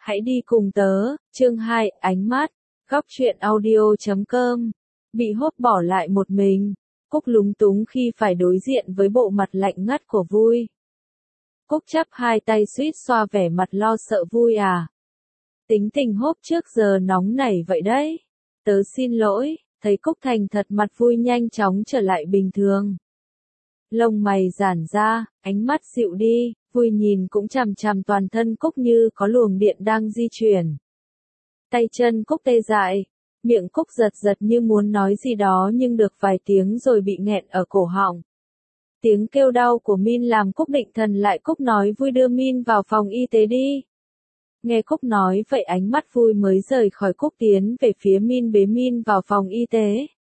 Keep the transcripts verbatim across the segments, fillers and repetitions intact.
Hãy đi cùng tớ, chương hai, ánh mắt, góc truyện audio chấm com. Bị hốt bỏ lại một mình, Cúc lúng túng khi phải đối diện với bộ mặt lạnh ngắt của Vui. Cúc chắp hai tay suýt xoa vẻ mặt lo sợ Vui à. Tính tình hốt trước giờ nóng nảy vậy đấy. Tớ xin lỗi, thấy Cúc thành thật mặt Vui nhanh chóng trở lại bình thường. Lông mày giãn ra, ánh mắt dịu đi, Vui nhìn cũng chằm chằm toàn thân Cúc như có luồng điện đang di chuyển. Tay chân Cúc tê dại, miệng Cúc giật giật như muốn nói gì đó nhưng được vài tiếng rồi bị nghẹn ở cổ họng. Tiếng kêu đau của Min làm Cúc định thần lại. Cúc nói Vui đưa Min vào phòng y tế đi. Nghe Cúc nói vậy ánh mắt Vui mới rời khỏi Cúc tiến về phía Min bế Min vào phòng y tế.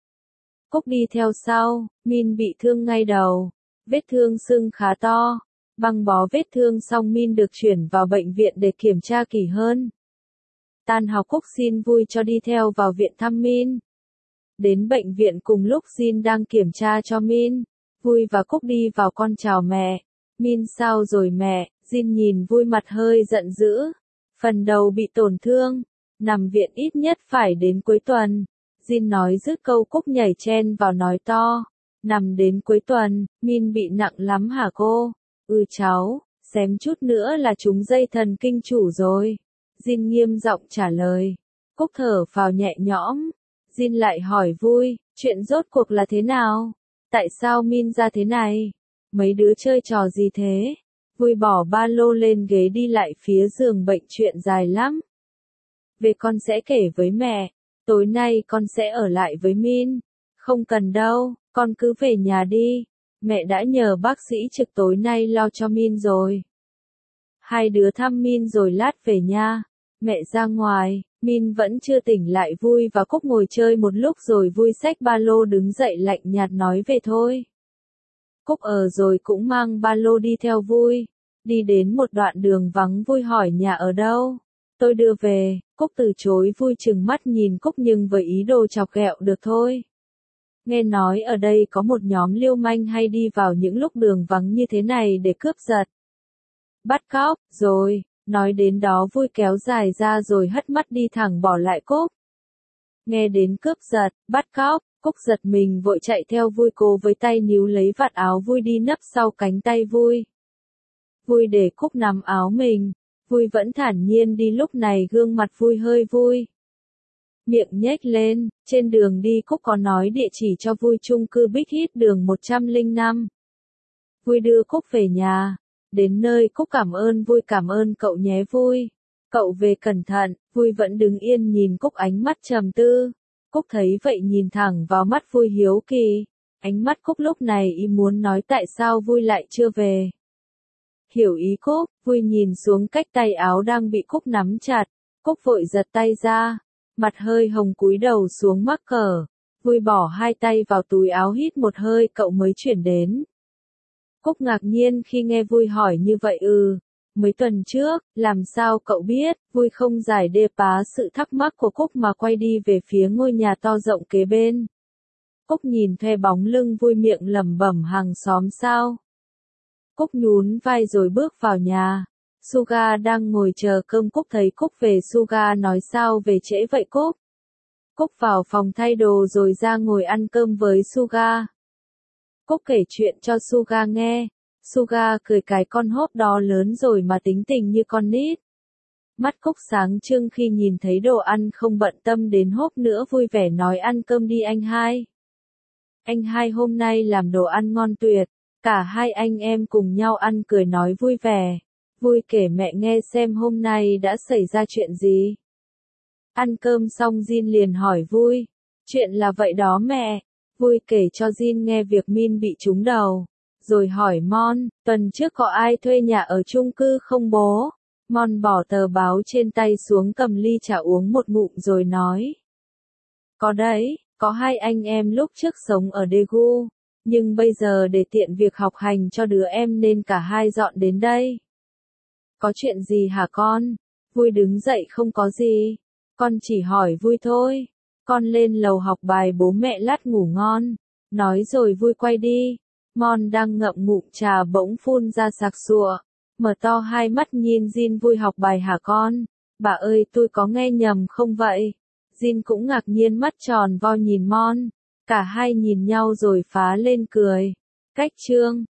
Cúc đi theo sau, Min bị thương ngay đầu, vết thương sưng khá to, băng bó vết thương xong Min được chuyển vào bệnh viện để kiểm tra kỹ hơn. Tan học Cúc xin Vui cho đi theo vào viện thăm Min. Đến bệnh viện cùng lúc Jin đang kiểm tra cho Min, Vui và Cúc đi vào con chào mẹ. Min sao rồi mẹ? Jin nhìn Vui mặt hơi giận dữ. Phần đầu bị tổn thương, nằm viện ít nhất phải đến cuối tuần. Jin nói dứt câu Cúc nhảy chen vào nói to. Nằm đến cuối tuần, Min bị nặng lắm hả cô? Ừ cháu, xém chút nữa là trúng dây thần kinh chủ rồi. Jin nghiêm giọng trả lời. Cúc thở phào nhẹ nhõm. Jin lại hỏi Vui, chuyện rốt cuộc là thế nào? Tại sao Min ra thế này? Mấy đứa chơi trò gì thế? Vui bỏ ba lô lên ghế đi lại phía giường bệnh, chuyện dài lắm. Về con sẽ kể với mẹ. Tối nay con sẽ ở lại với Min. Không cần đâu, con cứ về nhà đi. Mẹ đã nhờ bác sĩ trực tối nay lo cho Min rồi. Hai đứa thăm Min rồi lát về nha. Mẹ ra ngoài, Min vẫn chưa tỉnh lại. Vui và Cúc ngồi chơi một lúc rồi Vui xách ba lô đứng dậy lạnh nhạt nói về thôi. Cúc ở rồi cũng mang ba lô đi theo Vui. Đi đến một đoạn đường vắng Vui hỏi nhà ở đâu. Tôi đưa về. Cúc từ chối. Vui chừng mắt nhìn Cúc nhưng với ý đồ chọc ghẹo được thôi. Nghe nói ở đây có một nhóm lưu manh hay đi vào những lúc đường vắng như thế này để cướp giật, bắt cóc, rồi, nói đến đó Vui kéo dài ra rồi hất mắt đi thẳng bỏ lại Cúc. Nghe đến cướp giật, bắt cóc, Cúc giật mình vội chạy theo Vui, cố với tay níu lấy vạt áo Vui đi nấp sau cánh tay Vui. Vui để Cúc nắm áo mình, Vui vẫn thản nhiên đi. Lúc này gương mặt Vui hơi vui. Miệng nhếch lên, trên đường đi Cúc có nói địa chỉ cho Vui chung cư Big Hit đường một trăm lẻ năm. Vui đưa Cúc về nhà. Đến nơi Cúc cảm ơn Vui, cảm ơn cậu nhé Vui. Cậu về cẩn thận. Vui vẫn đứng yên nhìn Cúc ánh mắt trầm tư. Cúc thấy vậy nhìn thẳng vào mắt Vui hiếu kỳ. Ánh mắt Cúc lúc này ý muốn nói tại sao Vui lại chưa về. Hiểu ý Cúc, Vui nhìn xuống cách tay áo đang bị Cúc nắm chặt. Cúc vội giật tay ra. Mặt hơi hồng cúi đầu xuống mắc cỡ. Vui bỏ hai tay vào túi áo hít một hơi. Cậu mới chuyển đến. Cúc ngạc nhiên khi nghe Vui hỏi như vậy. Ừ, mấy tuần trước, làm sao cậu biết? Vui không giải đê phá sự thắc mắc của Cúc mà quay đi về phía ngôi nhà to rộng kế bên. Cúc nhìn thuê bóng lưng Vui miệng lẩm bẩm hàng xóm sao? Cúc nhún vai rồi bước vào nhà. Suga đang ngồi chờ cơm. Cúc thấy Cúc về. Suga nói sao về trễ vậy Cúc? Cúc vào phòng thay đồ rồi ra ngồi ăn cơm với Suga. Cúc kể chuyện cho Suga nghe. Suga cười, cái con hốp đó lớn rồi mà tính tình như con nít. Mắt Cúc sáng trưng khi nhìn thấy đồ ăn, không bận tâm đến hốp nữa, vui vẻ nói ăn cơm đi anh hai. Anh hai hôm nay làm đồ ăn ngon tuyệt. Cả hai anh em cùng nhau ăn cười nói vui vẻ. Vui kể mẹ nghe xem hôm nay đã xảy ra chuyện gì. Ăn cơm xong Jin liền hỏi Vui. Chuyện là vậy đó mẹ. Vui kể cho Jin nghe việc Min bị trúng đầu. Rồi hỏi Mon, tuần trước có ai thuê nhà ở chung cư không bố? Mon bỏ tờ báo trên tay xuống, cầm ly trà uống một ngụm rồi nói. Có đấy, có hai anh em lúc trước sống ở Daegu. Nhưng bây giờ để tiện việc học hành cho đứa em nên cả hai dọn đến đây. Có chuyện gì hả con? Vui đứng dậy, không có gì. Con chỉ hỏi Vui thôi. Con lên lầu học bài, bố mẹ lát ngủ ngon. Nói rồi Vui quay đi. Mon đang ngậm ngụm trà bỗng phun ra sặc sụa. Mở to hai mắt nhìn Jin. Vui học bài hả con? Bà ơi tôi có nghe nhầm không vậy? Jin cũng ngạc nhiên mắt tròn vo nhìn Mon. Cả hai nhìn nhau rồi phá lên cười. Cách chương